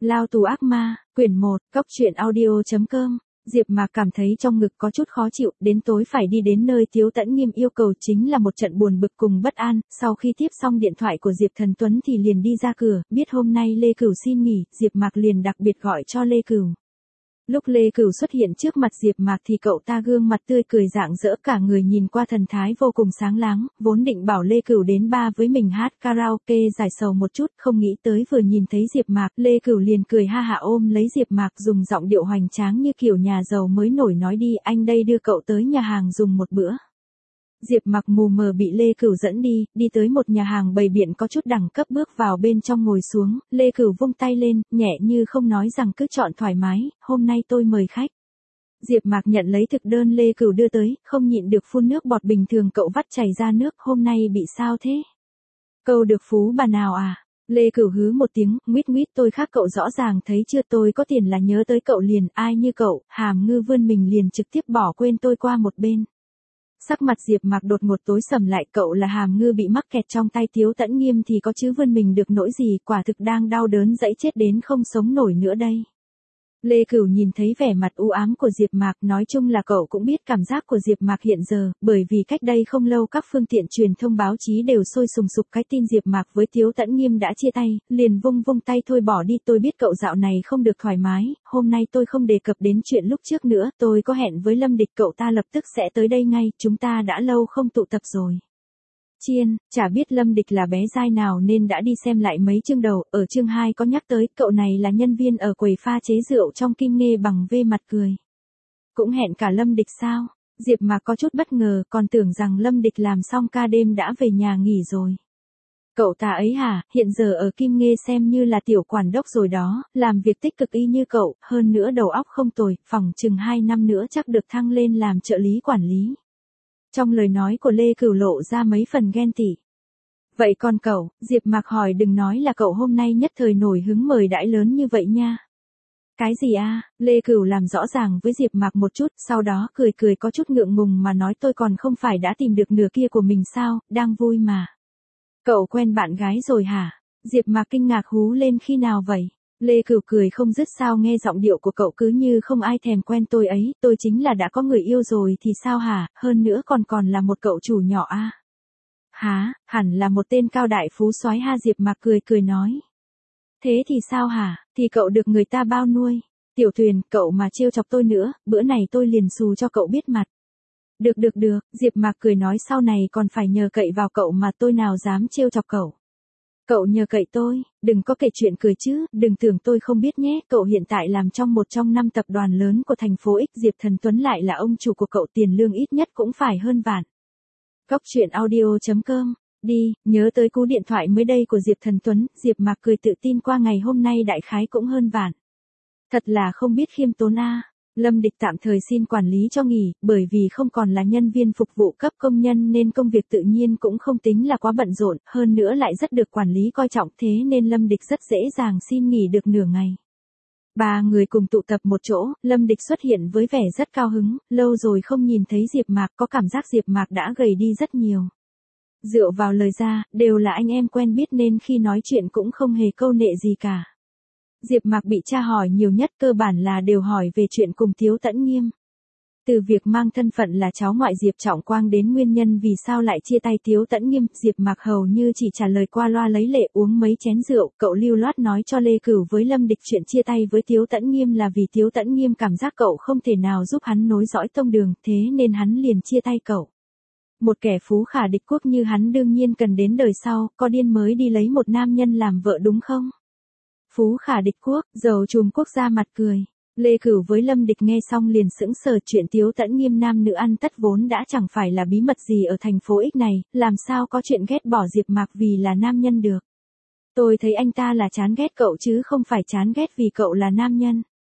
Lao tù ác ma, quyển 1, cóc truyện audio.com. Diệp Mạc cảm thấy trong ngực có chút khó chịu, đến tối phải đi đến nơi Tiếu Tẫn Nghiêm yêu cầu chính là một trận buồn bực cùng bất an, sau khi tiếp xong điện thoại của Diệp Thần Tuấn thì liền đi ra cửa, biết hôm nay Lê Cửu xin nghỉ, Diệp Mạc liền đặc biệt gọi cho Lê Cửu. Lúc Lê Cửu xuất hiện trước mặt Diệp Mạc thì cậu ta gương mặt tươi cười rạng rỡ, cả người nhìn qua thần thái vô cùng sáng láng, vốn định bảo Lê Cửu đến bar với mình hát karaoke giải sầu một chút, không nghĩ tới vừa nhìn thấy Diệp Mạc, Lê Cửu liền cười ha hả ôm lấy Diệp Mạc dùng giọng điệu hoành tráng như kiểu nhà giàu mới nổi nói đi, anh đây đưa cậu tới nhà hàng dùng một bữa. Diệp Mạc mù mờ bị Lê Cửu dẫn đi tới một nhà hàng bày biện có chút đẳng cấp, bước vào bên trong ngồi xuống, Lê Cửu vung tay lên, nhẹ như không nói rằng cứ chọn thoải mái, hôm nay tôi mời khách. Diệp Mạc nhận lấy thực đơn Lê Cửu đưa tới, không nhịn được phun nước bọt, bình thường cậu vắt chảy ra nước, hôm nay bị sao thế? Câu được phú bà nào à? Lê Cửu hứ một tiếng, nguyết tôi khác cậu rõ ràng thấy chưa, tôi có tiền là nhớ tới cậu liền, ai như cậu, hàm ngư vươn mình liền trực tiếp bỏ quên tôi qua một bên. Sắc mặt Diệp Mạc đột ngột tối sầm lại, cậu là hàm ngư bị mắc kẹt trong tay Tiếu Tẫn Nghiêm thì có chứ vươn mình được nỗi gì, quả thực đang đau đớn dẫy chết đến không sống nổi nữa đây. Lê Cửu nhìn thấy vẻ mặt u ám của Diệp Mạc, nói chung là cậu cũng biết cảm giác của Diệp Mạc hiện giờ, bởi vì cách đây không lâu các phương tiện truyền thông báo chí đều sôi sùng sục cái tin Diệp Mạc với Tiếu Tẫn Nghiêm đã chia tay, liền vung tay thôi bỏ đi, tôi biết cậu dạo này không được thoải mái, hôm nay tôi không đề cập đến chuyện lúc trước nữa, tôi có hẹn với Lâm Địch, cậu ta lập tức sẽ tới đây ngay, chúng ta đã lâu không tụ tập rồi. Chiên, chả biết Lâm Địch là bé dai nào nên đã đi xem lại mấy chương đầu, ở chương 2 có nhắc tới, cậu này là nhân viên ở quầy pha chế rượu trong Kim Nghê bằng V mặt cười. Cũng hẹn cả Lâm Địch sao? Diệp Mạc có chút bất ngờ, còn tưởng rằng Lâm Địch làm xong ca đêm đã về nhà nghỉ rồi. Cậu ta ấy hả, hiện giờ ở Kim Nghê xem như là tiểu quản đốc rồi đó, làm việc tích cực y như cậu, hơn nữa đầu óc không tồi, phỏng chừng 2 năm nữa chắc được thăng lên làm trợ lý quản lý. Trong lời nói của Lê Cửu lộ ra mấy phần ghen tị. Vậy còn cậu, Diệp Mạc hỏi, đừng nói là cậu hôm nay nhất thời nổi hứng mời đãi lớn như vậy nha. Cái gì a? Lê Cửu làm rõ ràng với Diệp Mạc một chút, sau đó cười có chút ngượng ngùng mà nói, tôi còn không phải đã tìm được nửa kia của mình sao, đang vui mà. Cậu quen bạn gái rồi hả? Diệp Mạc kinh ngạc hú lên, khi nào vậy? Lê Cửu cười không dứt, sao nghe giọng điệu của cậu cứ như không ai thèm quen tôi ấy, tôi chính là đã có người yêu rồi thì sao hả, hơn nữa còn là một cậu chủ nhỏ a. Hả, hẳn là một tên cao đại phú soái ha. Diệp Mạc cười nói. Thế thì sao hả, thì cậu được người ta bao nuôi. Tiểu Tuyền, cậu mà trêu chọc tôi nữa, bữa này tôi liền xù cho cậu biết mặt. Được, Diệp Mạc cười nói, sau này còn phải nhờ cậy vào cậu mà tôi nào dám trêu chọc cậu. Cậu nhờ cậy tôi, đừng có kể chuyện cười chứ, đừng tưởng tôi không biết nhé, cậu hiện tại làm trong một trong 5 tập đoàn lớn của thành phố X, Diệp Thần Tuấn lại là ông chủ của cậu, tiền lương ít nhất cũng phải hơn vạn. Cóc truyện audio.com, đi, nhớ tới cú điện thoại mới đây của Diệp Thần Tuấn, Diệp Mạc cười tự tin, qua ngày hôm nay đại khái cũng hơn vạn. Thật là không biết khiêm tốn a. Lâm Địch tạm thời xin quản lý cho nghỉ, bởi vì không còn là nhân viên phục vụ cấp công nhân nên công việc tự nhiên cũng không tính là quá bận rộn, hơn nữa lại rất được quản lý coi trọng, thế nên Lâm Địch rất dễ dàng xin nghỉ được nửa ngày. 3 người cùng tụ tập một chỗ, Lâm Địch xuất hiện với vẻ rất cao hứng, lâu rồi không nhìn thấy Diệp Mạc, có cảm giác Diệp Mạc đã gầy đi rất nhiều. Dựa vào lời ra, đều là anh em quen biết nên khi nói chuyện cũng không hề câu nệ gì cả. Diệp Mạc bị tra hỏi nhiều nhất, cơ bản là đều hỏi về chuyện cùng Tiếu Tẫn Nghiêm. Từ việc mang thân phận là cháu ngoại Diệp Trọng Quang đến nguyên nhân vì sao lại chia tay Tiếu Tẫn Nghiêm, Diệp Mạc hầu như chỉ trả lời qua loa lấy lệ, uống mấy chén rượu, cậu lưu loát nói cho Lê Cửu với Lâm Địch chuyện chia tay với Tiếu Tẫn Nghiêm là vì Tiếu Tẫn Nghiêm cảm giác cậu không thể nào giúp hắn nối dõi tông đường, thế nên hắn liền chia tay cậu. Một kẻ phú khả địch quốc như hắn đương nhiên cần đến đời sau, có điên mới đi lấy một nam nhân làm vợ đúng không? Phú khả địch quốc, giàu trùm quốc gia mặt cười. Lê Cửu với Lâm Địch nghe xong liền sững sờ, chuyện Tiếu Tẫn Nghiêm nam nữ ăn tất vốn đã chẳng phải là bí mật gì ở thành phố X này, làm sao có chuyện ghét bỏ Diệp Mạc vì là nam nhân được. Tôi thấy anh ta là chán ghét cậu chứ không phải chán ghét vì cậu là nam nhân.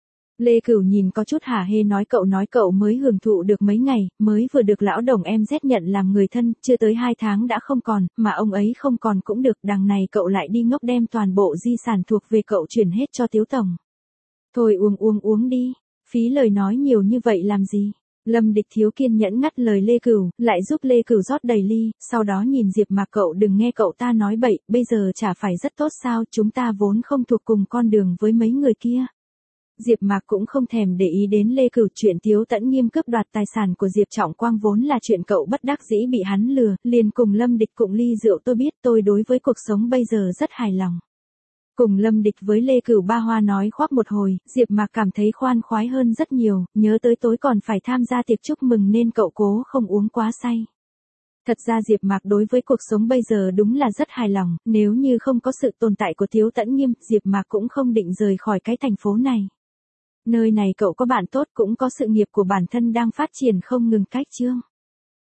Lê Cửu nhìn có chút hả hê, nói cậu mới hưởng thụ được mấy ngày, mới vừa được lão đồng em Z nhận làm người thân, chưa tới 2 tháng đã không còn, mà ông ấy không còn cũng được, đằng này cậu lại đi ngốc đem toàn bộ di sản thuộc về cậu chuyển hết cho Tiếu tổng. Thôi uống đi, phí lời nói nhiều như vậy làm gì. Lâm Địch thiếu kiên nhẫn ngắt lời Lê Cửu, lại giúp Lê Cửu rót đầy ly, sau đó nhìn Diệp Mạc, cậu đừng nghe cậu ta nói bậy, bây giờ chả phải rất tốt sao, chúng ta vốn không thuộc cùng con đường với mấy người kia. Diệp Mạc cũng không thèm để ý đến Lê Cửu, chuyện Tiếu Tẫn Nghiêm cướp đoạt tài sản của Diệp Trọng Quang vốn là chuyện cậu bất đắc dĩ bị hắn lừa, liền cùng Lâm Địch cụng ly rượu, tôi biết tôi đối với cuộc sống bây giờ rất hài lòng. Cùng Lâm Địch với Lê Cửu ba hoa nói khoác một hồi, Diệp Mạc cảm thấy khoan khoái hơn rất nhiều, nhớ tới tối còn phải tham gia tiệc chúc mừng nên cậu cố không uống quá say. Thật ra Diệp Mạc đối với cuộc sống bây giờ đúng là rất hài lòng, nếu như không có sự tồn tại của Tiếu Tẫn Nghiêm, Diệp Mạc cũng không định rời khỏi cái thành phố này. Nơi này cậu có bạn tốt, cũng có sự nghiệp của bản thân đang phát triển không ngừng, cách chương.